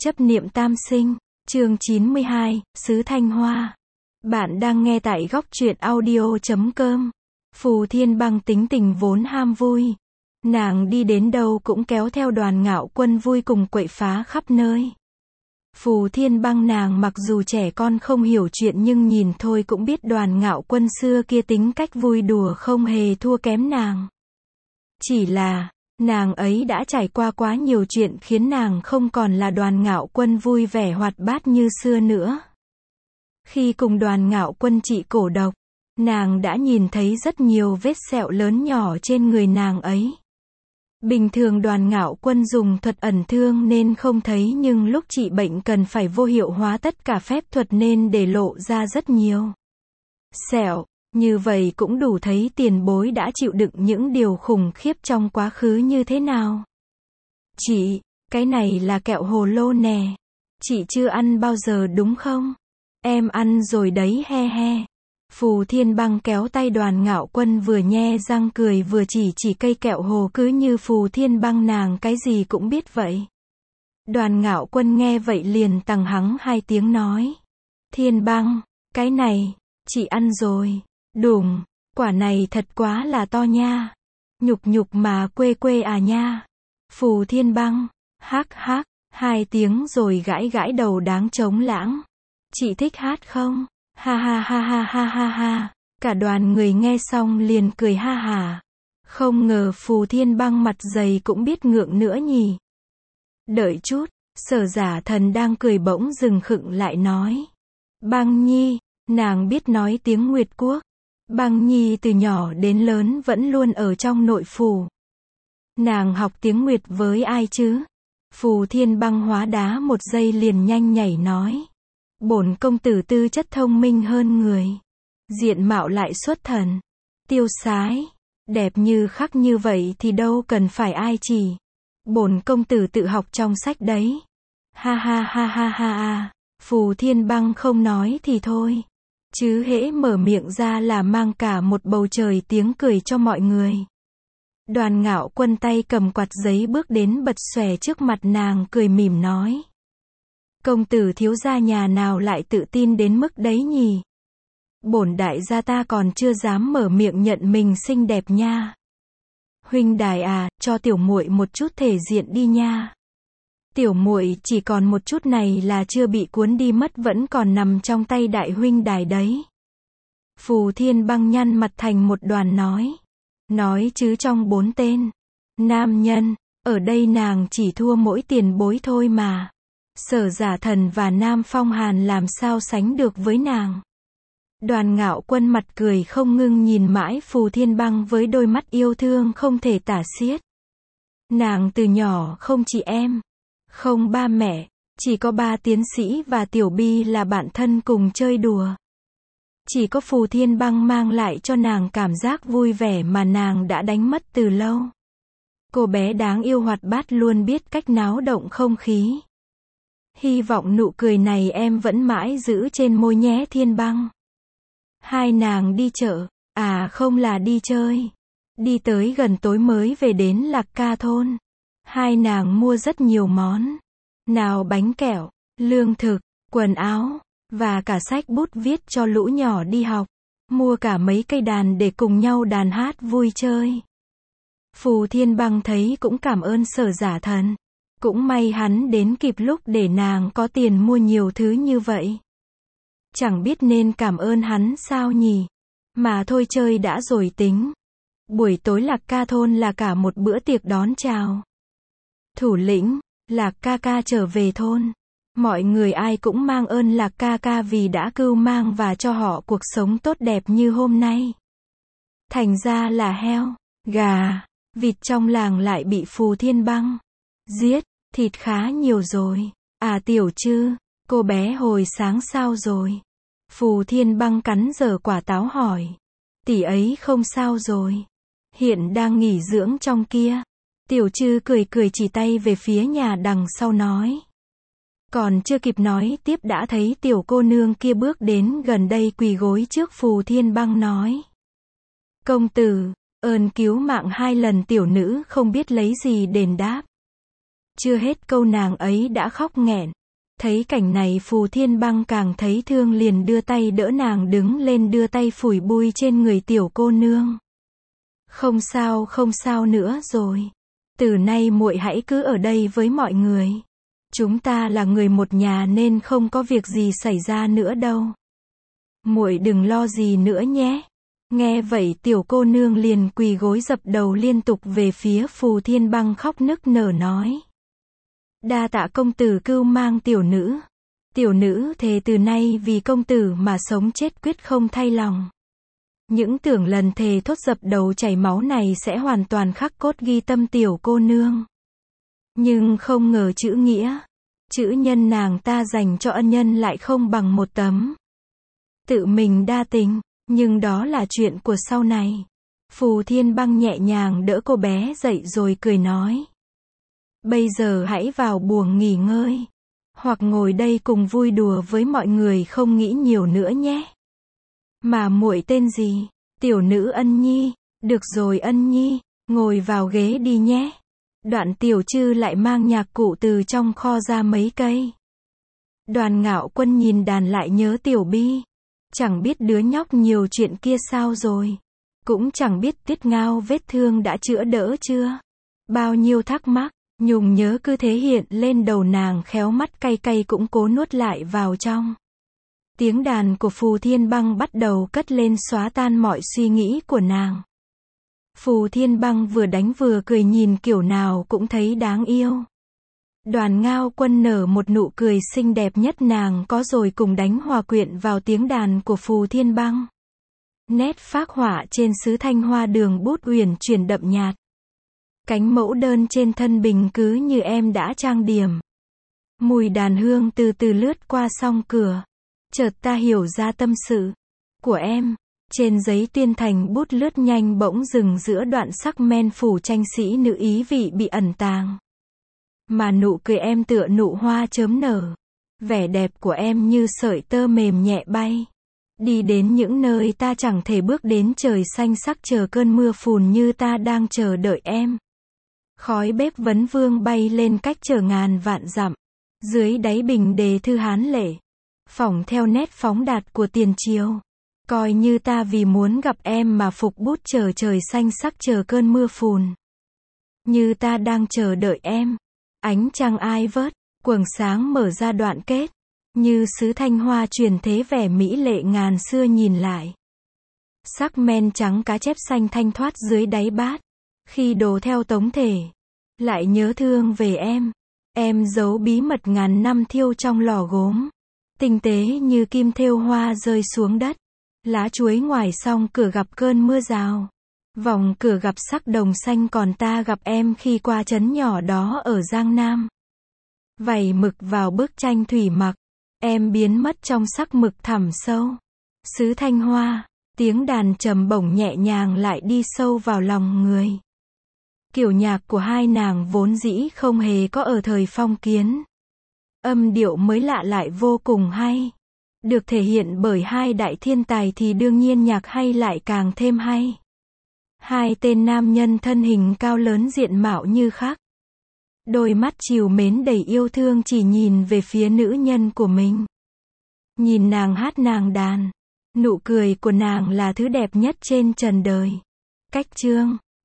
Chấp niệm tam sinh, chương 92, Sứ Thanh Hoa. Bạn đang nghe tại góc truyện audio.com. Phù Thiên Băng tính tình vốn ham vui. Nàng đi đến đâu cũng kéo theo Đoàn Ngạo Quân vui cùng quậy phá khắp nơi. Phù Thiên Băng nàng mặc dù trẻ con không hiểu chuyện nhưng nhìn thôi cũng biết Đoàn Ngạo Quân xưa kia tính cách vui đùa không hề thua kém nàng. Chỉ là, nàng ấy đã trải qua quá nhiều chuyện khiến nàng không còn là Đoàn Ngạo Quân vui vẻ hoạt bát như xưa nữa. Khi cùng Đoàn Ngạo Quân trị cổ độc, nàng đã nhìn thấy rất nhiều vết sẹo lớn nhỏ trên người nàng ấy. Bình thường Đoàn Ngạo Quân dùng thuật ẩn thương nên không thấy, nhưng lúc trị bệnh cần phải vô hiệu hóa tất cả phép thuật nên để lộ ra rất nhiều sẹo. Như vậy cũng đủ thấy tiền bối đã chịu đựng những điều khủng khiếp trong quá khứ như thế nào. Chị, cái này là kẹo hồ lô nè. Chị chưa ăn bao giờ đúng không? Em ăn rồi đấy he he. Phù Thiên Băng kéo tay Đoàn Ngạo Quân vừa nhe răng cười vừa chỉ cây kẹo hồ, cứ như Phù Thiên Băng nàng cái gì cũng biết vậy. Đoàn Ngạo Quân nghe vậy liền tằng hắng hai tiếng nói. Thiên Băng, cái này, chị ăn rồi. Đùng, quả này thật quá là to nha. Nhục mà quê à nha. Phù Thiên Băng, hắc hắc, hai tiếng rồi gãi đầu đáng trống lãng. Chị thích hát không? Ha ha ha ha ha ha ha. Cả đoàn người nghe xong liền cười ha hả. Không ngờ Phù Thiên Băng mặt dày cũng biết ngượng nữa nhỉ. Đợi chút, Sở Giả Thần đang cười bỗng dừng khựng lại nói. Băng Nhi, nàng biết nói tiếng Nguyệt Quốc. Băng Nhi từ nhỏ đến lớn vẫn luôn ở trong nội phủ. Nàng học tiếng Nguyệt với ai chứ? Phù Thiên Băng hóa đá một giây liền nhanh nhảy nói. Bổn công tử tư chất thông minh hơn người. Diện mạo lại xuất thần. Tiêu sái. Đẹp như khắc như vậy thì đâu cần phải ai chỉ. Bổn công tử tự học trong sách đấy. Ha ha ha ha ha ha. Phù Thiên Băng không nói thì thôi. Chứ hễ mở miệng ra là mang cả một bầu trời tiếng cười cho mọi người. Đoàn Ngạo Quân tay cầm quạt giấy bước đến bật xòe trước mặt nàng cười mỉm nói. Công tử thiếu gia nhà nào lại tự tin đến mức đấy nhỉ? Bổn đại gia ta còn chưa dám mở miệng nhận mình xinh đẹp nha. Huynh đài à, cho tiểu muội một chút thể diện đi nha. Tiểu muội chỉ còn một chút này là chưa bị cuốn đi mất, vẫn còn nằm trong tay đại huynh đài đấy. Phù Thiên Băng nhăn mặt thành một đoàn nói. Nói chứ trong 4 tên nam nhân, ở đây nàng chỉ thua mỗi tiền bối thôi mà. Sở Giả Thần và Nam Phong Hàn làm sao sánh được với nàng. Đoàn Ngạo Quân mặt cười không ngưng nhìn mãi Phù Thiên Băng với đôi mắt yêu thương không thể tả xiết. Nàng từ nhỏ không chị em, không ba mẹ, chỉ có 3 tiến sĩ và Tiểu Bi là bạn thân cùng chơi đùa. Chỉ có Phù Thiên Băng mang lại cho nàng cảm giác vui vẻ mà nàng đã đánh mất từ lâu. Cô bé đáng yêu hoạt bát luôn biết cách náo động không khí. Hy vọng nụ cười này em vẫn mãi giữ trên môi nhé Thiên Băng. Hai nàng đi chợ, à không là đi chơi. Đi tới gần tối mới về đến Lạc Ca thôn. Hai nàng mua rất nhiều món. Nào bánh kẹo, lương thực, quần áo, và cả sách bút viết cho lũ nhỏ đi học. Mua cả mấy cây đàn để cùng nhau đàn hát vui chơi. Phù Thiên Băng thấy cũng cảm ơn Sở Giả Thần. Cũng may hắn đến kịp lúc để nàng có tiền mua nhiều thứ như vậy. Chẳng biết nên cảm ơn hắn sao nhỉ. Mà thôi chơi đã rồi tính. Buổi tối Lạc Ca thôn là cả một bữa tiệc đón chào. Thủ lĩnh, Lạc ca ca trở về thôn. Mọi người ai cũng mang ơn Lạc ca ca vì đã cưu mang và cho họ cuộc sống tốt đẹp như hôm nay. Thành ra là heo, gà, vịt trong làng lại bị Phù Thiên Băng giết, thịt khá nhiều rồi. À Tiểu Trư, cô bé hồi sáng sao rồi? Phù Thiên Băng cắn dở quả táo hỏi. Tỷ ấy không sao rồi. Hiện đang nghỉ dưỡng trong kia. Tiểu Trư cười chỉ tay về phía nhà đằng sau nói. Còn chưa kịp nói tiếp đã thấy tiểu cô nương kia bước đến gần đây quỳ gối trước Phù Thiên Băng nói. Công tử, ơn cứu mạng 2 lần tiểu nữ không biết lấy gì đền đáp. Chưa hết câu nàng ấy đã khóc nghẹn. Thấy cảnh này Phù Thiên Băng càng thấy thương liền đưa tay đỡ nàng đứng lên đưa tay phủi bụi trên người tiểu cô nương. Không sao nữa rồi. Từ nay muội hãy cứ ở đây với mọi người. Chúng ta là người một nhà nên không có việc gì xảy ra nữa đâu. Muội đừng lo gì nữa nhé. Nghe vậy tiểu cô nương liền quỳ gối dập đầu liên tục về phía Phù Thiên Băng khóc nức nở nói. Đa tạ công tử cưu mang tiểu nữ. Tiểu nữ thề từ nay vì công tử mà sống chết quyết không thay lòng. Những tưởng lần thề thốt dập đầu chảy máu này sẽ hoàn toàn khắc cốt ghi tâm tiểu cô nương. Nhưng không ngờ chữ nghĩa, chữ nhân nàng ta dành cho ân nhân lại không bằng một tấm. Tự mình đa tình, nhưng đó là chuyện của sau này. Phù Thiên Băng nhẹ nhàng đỡ cô bé dậy rồi cười nói. Bây giờ hãy vào buồng nghỉ ngơi. Hoặc ngồi đây cùng vui đùa với mọi người không nghĩ nhiều nữa nhé. Mà muội tên gì? Tiểu nữ Ân Nhi. Được rồi Ân Nhi, ngồi vào ghế đi nhé. Đoạn Tiểu Trư lại mang nhạc cụ từ trong kho ra mấy cây. Đoàn Ngạo Quân nhìn đàn lại nhớ Tiểu Bi. Chẳng biết đứa nhóc nhiều chuyện kia sao rồi. Cũng chẳng biết Tuyết Ngao vết thương đã chữa đỡ chưa. Bao nhiêu thắc mắc, nhung nhớ cứ thế hiện lên đầu nàng khéo mắt cay cay cũng cố nuốt lại vào trong. Tiếng đàn của Phù Thiên Băng bắt đầu cất lên xóa tan mọi suy nghĩ của nàng. Phù Thiên Băng vừa đánh vừa cười nhìn kiểu nào cũng thấy đáng yêu. Đoàn Ngao Quân nở một nụ cười xinh đẹp nhất nàng có rồi cùng đánh hòa quyện vào tiếng đàn của Phù Thiên Băng. Nét phác họa trên sứ thanh hoa đường bút uyển chuyển đậm nhạt. Cánh mẫu đơn trên thân bình cứ như em đã trang điểm. Mùi đàn hương từ từ lướt qua song cửa. Chợt ta hiểu ra tâm sự của em. Trên giấy tuyên thành bút lướt nhanh bỗng dừng giữa đoạn sắc men phủ tranh sĩ nữ ý vị bị ẩn tàng. Mà nụ cười em tựa nụ hoa chớm nở. Vẻ đẹp của em như sợi tơ mềm nhẹ bay. Đi đến những nơi ta chẳng thể bước đến trời xanh sắc chờ cơn mưa phùn như ta đang chờ đợi em. Khói bếp vấn vương bay lên cách chờ ngàn vạn dặm. Dưới đáy bình đề thư hán lệ. Phỏng theo nét phóng đạt của tiền triều. Coi như ta vì muốn gặp em mà phục bút chờ trời xanh sắc chờ cơn mưa phùn. Như ta đang chờ đợi em. Ánh trăng ai vớt, quầng sáng mở ra đoạn kết. Như sứ thanh hoa truyền thế vẻ mỹ lệ ngàn xưa nhìn lại. Sắc men trắng cá chép xanh thanh thoát dưới đáy bát. Khi đổ theo tống thể. Lại nhớ thương về em. Em giấu bí mật ngàn năm thiêu trong lò gốm. Tinh tế như kim thêu hoa rơi xuống đất. Lá chuối ngoài song cửa gặp cơn mưa rào. Vòng cửa gặp sắc đồng xanh còn ta gặp em khi qua trấn nhỏ đó ở Giang Nam. Vảy mực vào bức tranh thủy mặc. Em biến mất trong sắc mực thẳm sâu. Sứ thanh hoa, tiếng đàn trầm bổng nhẹ nhàng lại đi sâu vào lòng người. Kiểu nhạc của hai nàng vốn dĩ không hề có ở thời phong kiến. Âm điệu mới lạ lại vô cùng hay. Được thể hiện bởi hai đại thiên tài thì đương nhiên nhạc hay lại càng thêm hay. Hai tên nam nhân thân hình cao lớn diện mạo như khác. Đôi mắt trìu mến đầy yêu thương chỉ nhìn về phía nữ nhân của mình. Nhìn nàng hát nàng đàn. Nụ cười của nàng là thứ đẹp nhất trên trần đời. Cách chương